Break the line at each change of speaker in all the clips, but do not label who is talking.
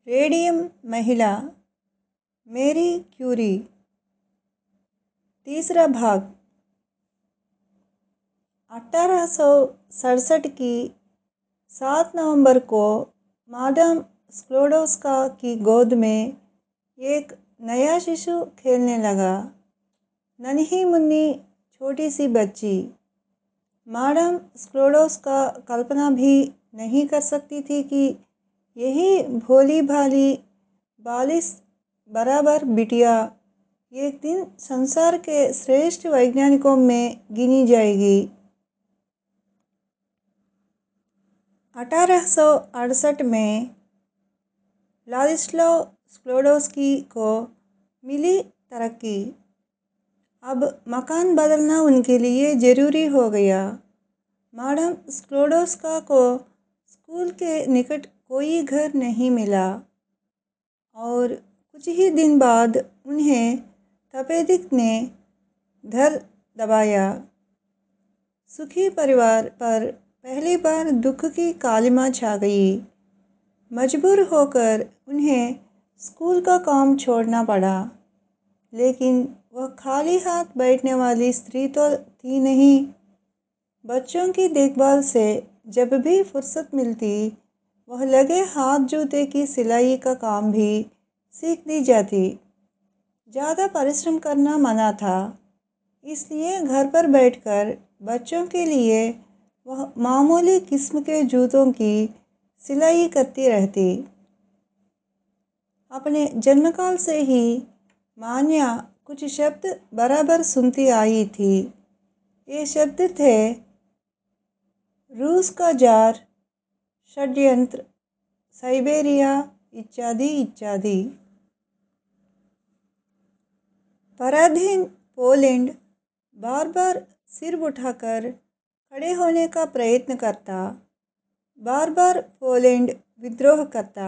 Radium महिला Marie Curie. तीसरा भाग। 1867 की 7 नवंबर को मादाम स्क्लोडोस्का की गोद में एक नया शिशु खेलने लगा। नन्ही मुन्नी छोटी सी बच्ची। मादाम स्क्लोडोस्का कल्पना भी नहीं कर सकती थी कि यही भोली भाली बालिश बराबर बिटिया एक दिन संसार के श्रेष्ठ वैज्ञानिकों में गिनी जाएगी। 1868 में लादिस्लाव स्क्लोडोस्की को मिली तरक्की। अब मकान बदलना उनके लिए ज़रूरी हो गया। मादाम स्क्लोडोस्का को स्कूल के निकट कोई घर नहीं मिला और कुछ ही दिन बाद उन्हें तपेदिक ने धर दबाया। सुखी परिवार पर पहली बार दुख की कालिमा छा गई। मजबूर होकर उन्हें स्कूल का काम छोड़ना पड़ा, लेकिन वह खाली हाथ बैठने वाली स्त्री तो थी नहीं। बच्चों की देखभाल से जब भी फुर्सत मिलती, वह लगे हाथ जूते की सिलाई का काम भी सीख दी जाती। ज़्यादा परिश्रम करना मना था, इसलिए घर पर बैठकर बच्चों के लिए वह मामूली किस्म के जूतों की सिलाई करती रहती। अपने जन्मकाल से ही मान्या कुछ शब्द बराबर सुनती आई थी। ये शब्द थे रूस का जार, षड्यंत्र, साइबेरिया इत्यादि इत्यादि। पराधीन पोलैंड बार बार सिर उठाकर खड़े होने का प्रयत्न करता, बार बार पोलैंड विद्रोह करता।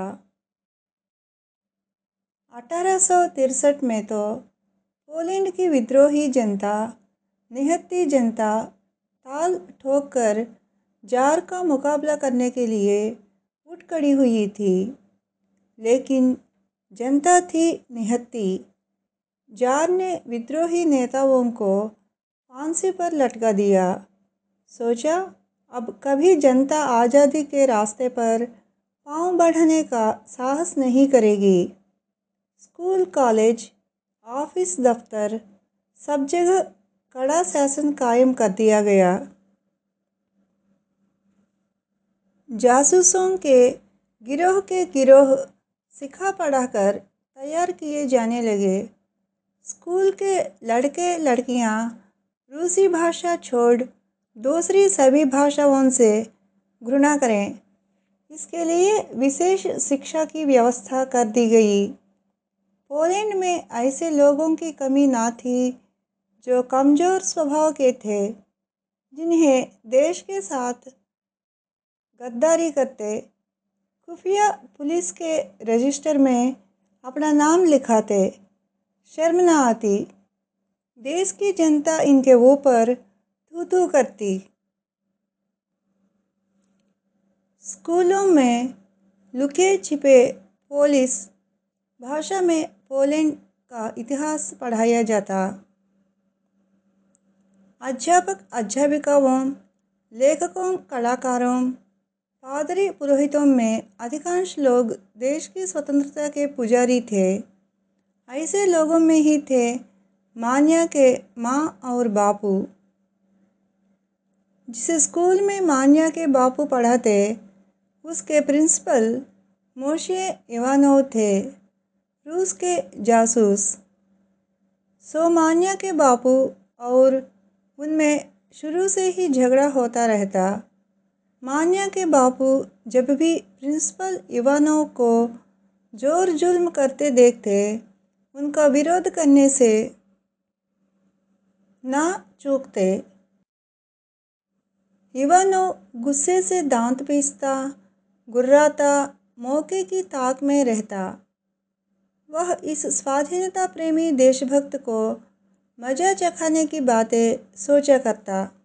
1863 में तो पोलैंड की विद्रोही जनता, निहत्थी जनता ताल ठोक कर जार का मुकाबला करने के लिए उठ खड़ी हुई थी, लेकिन जनता थी निहत्थी। जार ने विद्रोही नेताओं को फांसी पर लटका दिया। सोचा, अब कभी जनता आज़ादी के रास्ते पर पांव बढ़ाने का साहस नहीं करेगी। स्कूल, कॉलेज, ऑफिस, दफ्तर, सब जगह कड़ा शासन कायम कर दिया गया। जासूसों के गिरोह सिखा पढ़ाकर तैयार किए जाने लगे। स्कूल के लड़के लड़कियां रूसी भाषा छोड़ दूसरी सभी भाषाओं से घृणा करें, इसके लिए विशेष शिक्षा की व्यवस्था कर दी गई। पोलैंड में ऐसे लोगों की कमी ना थी जो कमज़ोर स्वभाव के थे, जिन्हें देश के साथ गद्दारी करते, खुफिया पुलिस के रजिस्टर में अपना नाम लिखाते शर्म न आती। देश की जनता इनके ऊपर थू थू करती। स्कूलों में लुके छिपे पोलिश भाषा में पोलैंड का इतिहास पढ़ाया जाता। अध्यापक अध्यापिकाओं, लेखकों, कलाकारों, पादरी पुरोहितों में अधिकांश लोग देश की स्वतंत्रता के पुजारी थे। ऐसे लोगों में ही थे मान्या के माँ और बापू। जिस स्कूल में मान्या के बापू पढ़ाते, उसके प्रिंसिपल मोशे इवानोव थे, रूस के जासूस। सो मान्या के बापू और उनमें शुरू से ही झगड़ा होता रहता। मान्या के बापू जब भी प्रिंसिपल इवानोव को जोर जुल्म करते देखते, उनका विरोध करने से ना चूकते। इवानोव गुस्से से दांत पीसता, गुर्राता, मौके की ताक में रहता। वह इस स्वाधीनता प्रेमी देशभक्त को मजा चखाने की बातें सोचा करता।